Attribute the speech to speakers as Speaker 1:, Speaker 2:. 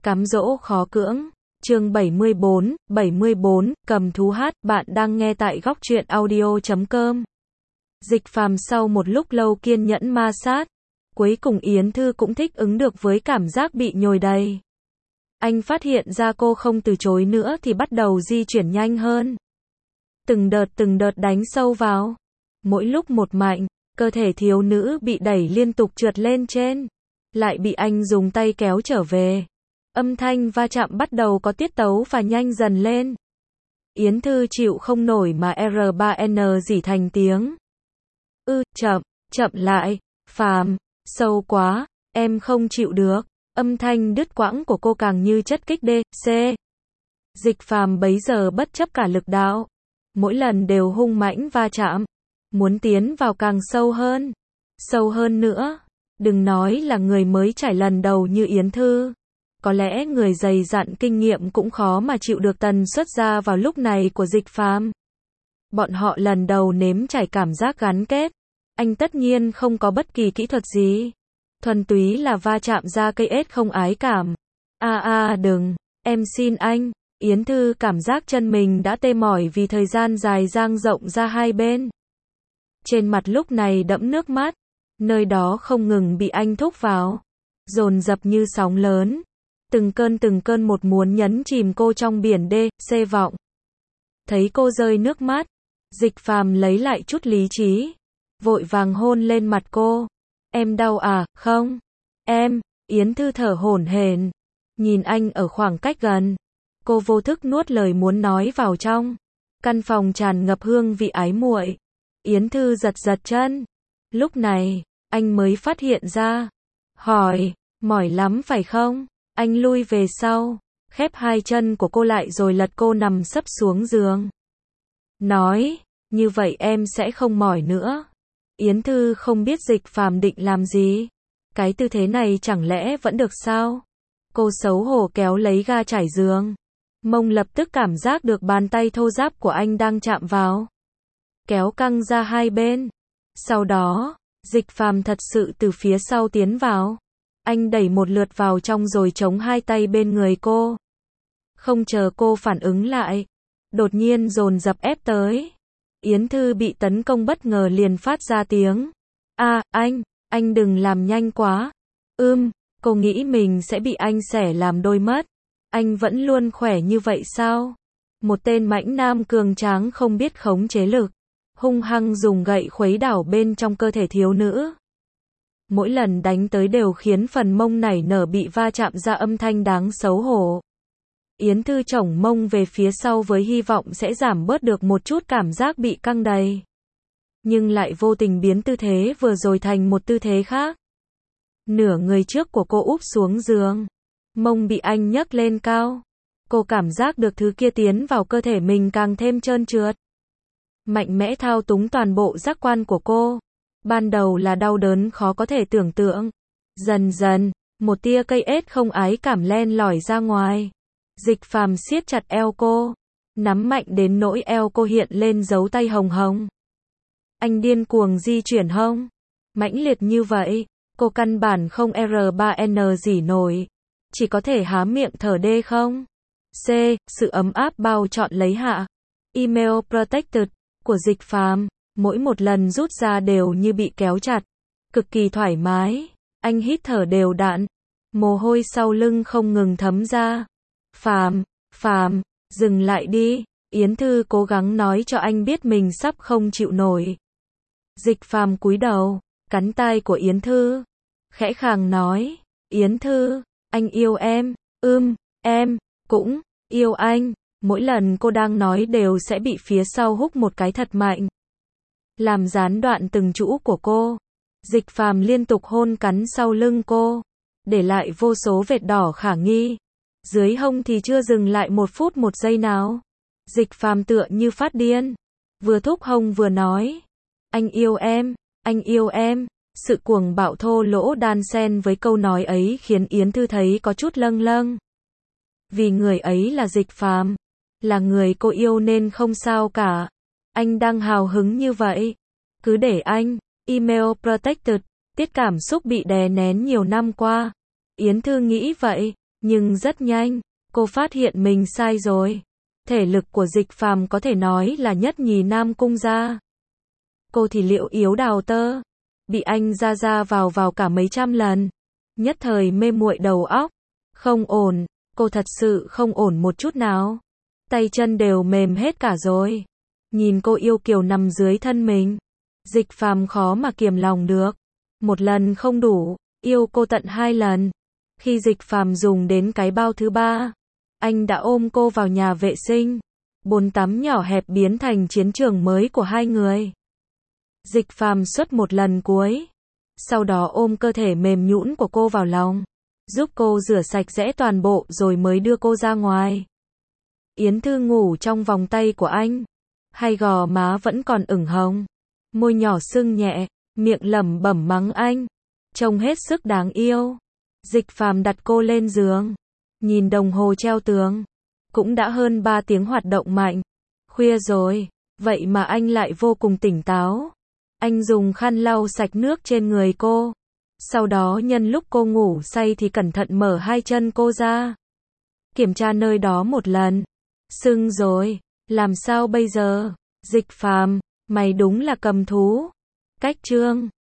Speaker 1: Cám dỗ khó cưỡng. Chương 74, cầm thú hát, bạn đang nghe tại góc truyện audio.com. Dịch Phàm sau một lúc lâu kiên nhẫn ma sát, cuối cùng Yến Thư cũng thích ứng được với cảm giác bị nhồi đầy. Anh phát hiện ra cô không từ chối nữa thì bắt đầu di chuyển nhanh hơn. Từng đợt đánh sâu vào. Mỗi lúc một mạnh, cơ thể thiếu nữ bị đẩy liên tục trượt lên trên, lại bị anh dùng tay kéo trở về. Âm thanh va chạm bắt đầu có tiết tấu và nhanh dần lên. Yến Thư chịu không nổi mà R3N rỉ thành tiếng. Chậm lại, Phàm, sâu quá, em không chịu được. Âm thanh đứt quãng của cô càng như chất kích DC. Dịch Phàm bấy giờ bất chấp cả lực đạo, mỗi lần đều hung mãnh va chạm, muốn tiến vào càng sâu hơn nữa. Đừng nói là người mới trải lần đầu như Yến Thư, có lẽ người dày dặn kinh nghiệm cũng khó mà chịu được tần suất ra vào lúc này của Dịch Phàm. Bọn họ lần đầu nếm trải cảm giác gắn kết, anh tất nhiên không có bất kỳ kỹ thuật gì, thuần túy là va chạm ra cây ết không ái cảm. Đừng, em xin anh. Yến Thư cảm giác chân mình đã tê mỏi vì thời gian dài dang rộng ra hai bên. Trên mặt lúc này đẫm nước mắt, nơi đó không ngừng bị anh thúc vào, dồn dập như sóng lớn. Từng cơn một muốn nhấn chìm cô trong biển DC vọng. Thấy cô rơi nước mắt, Dịch Phàm lấy lại chút lý trí, vội vàng hôn lên mặt cô. Em đau à? Không. Em. Yến Thư thở hổn hển, nhìn anh ở khoảng cách gần. Cô vô thức nuốt lời muốn nói vào trong. Căn phòng tràn ngập hương vị ái muội. Yến Thư giật chân. Lúc này, anh mới phát hiện ra. Hỏi, mỏi lắm phải không? Anh lui về sau, khép hai chân của cô lại rồi lật cô nằm sấp xuống giường. Nói, như vậy em sẽ không mỏi nữa. Yến Thư không biết Dịch Phàm định làm gì. Cái tư thế này chẳng lẽ vẫn được sao? Cô xấu hổ kéo lấy ga trải giường. Mông lập tức cảm giác được bàn tay thô ráp của anh đang chạm vào. Kéo căng ra hai bên. Sau đó, Dịch Phàm thật sự từ phía sau tiến vào. Anh đẩy một lượt vào trong rồi chống hai tay bên người cô. Không chờ cô phản ứng lại, đột nhiên dồn dập ép tới. Yến Thư bị tấn công bất ngờ liền phát ra tiếng. Anh đừng làm nhanh quá. Cô nghĩ mình sẽ bị anh xẻ làm đôi mất. Anh vẫn luôn khỏe như vậy sao? Một tên mãnh nam cường tráng không biết khống chế lực, hung hăng dùng gậy khuấy đảo bên trong cơ thể thiếu nữ. Mỗi lần đánh tới đều khiến phần mông nảy nở bị va chạm ra âm thanh đáng xấu hổ. Yến Thư chổng mông về phía sau với hy vọng sẽ giảm bớt được một chút cảm giác bị căng đầy. Nhưng lại vô tình biến tư thế vừa rồi thành một tư thế khác. Nửa người trước của cô úp xuống giường, mông bị anh nhấc lên cao. Cô cảm giác được thứ kia tiến vào cơ thể mình càng thêm trơn trượt. Mạnh mẽ thao túng toàn bộ giác quan của cô. Ban đầu là đau đớn khó có thể tưởng tượng. Dần dần, một tia cây ết không ái cảm len lỏi ra ngoài. Dịch Phàm siết chặt eo cô, nắm mạnh đến nỗi eo cô hiện lên dấu tay hồng hồng. Anh điên cuồng di chuyển hông, mãnh liệt như vậy, cô căn bản không R3N gì nổi, chỉ có thể há miệng thở đê không. Sự ấm áp bao trọn lấy hạ. Email protected của Dịch Phàm, mỗi một lần rút ra đều như bị kéo chặt, cực kỳ thoải mái. Anh hít thở đều đặn, mồ hôi sau lưng không ngừng thấm ra. Phàm, dừng lại đi. Yến Thư cố gắng nói cho anh biết mình sắp không chịu nổi. Dịch Phàm cúi đầu, cắn tai của Yến Thư, khẽ khàng nói, Yến Thư, anh yêu em. Em cũng yêu anh. Mỗi lần cô đang nói đều sẽ bị phía sau húc một cái thật mạnh, làm gián đoạn từng chữ của cô. Dịch Phàm liên tục hôn cắn sau lưng cô, để lại vô số vệt đỏ khả nghi. Dưới hông thì chưa dừng lại một phút một giây nào. Dịch Phàm tựa như phát điên, vừa thúc hông vừa nói, anh yêu em. Sự cuồng bạo thô lỗ đan xen với câu nói ấy khiến Yến Thư thấy có chút lâng lâng. Vì người ấy là Dịch Phàm, là người cô yêu nên không sao cả. Anh đang hào hứng như vậy, cứ để anh. Email protected, tiết cảm xúc bị đè nén nhiều năm qua. Yến Thư nghĩ vậy, Nhưng rất nhanh, cô phát hiện mình sai rồi. Thể lực của Dịch Phàm có thể nói là nhất nhì Nam Cung gia. Cô thì liệu yếu đào tơ, bị anh ra vào cả mấy trăm lần. Nhất thời mê muội đầu óc. Không ổn, cô thật sự không ổn một chút nào. Tay chân đều mềm hết cả rồi. Nhìn cô yêu kiều nằm dưới thân mình, Dịch Phàm khó mà kiềm lòng được. Một lần không đủ, yêu cô tận 2 lần. Khi Dịch Phàm dùng đến cái bao thứ 3, anh đã ôm cô vào nhà vệ sinh. Bồn tắm nhỏ hẹp biến thành chiến trường mới của hai người. Dịch Phàm xuất một lần cuối, sau đó ôm cơ thể mềm nhũn của cô vào lòng, giúp cô rửa sạch sẽ toàn bộ rồi mới đưa cô ra ngoài. Yến Thư ngủ trong vòng tay của anh, hai gò má vẫn còn ửng hồng, môi nhỏ sưng nhẹ, miệng lẩm bẩm mắng anh, trông hết sức đáng yêu. Dịch Phàm đặt cô lên giường, nhìn đồng hồ treo tường, cũng đã hơn 3 tiếng hoạt động mạnh. Khuya rồi, vậy mà anh lại vô cùng tỉnh táo. Anh dùng khăn lau sạch nước trên người cô. Sau đó nhân lúc cô ngủ say thì cẩn thận mở hai chân cô ra. Kiểm tra nơi đó một lần. Sưng rồi, làm sao bây giờ? Dịch Phàm, mày đúng là cầm thú. Cách chương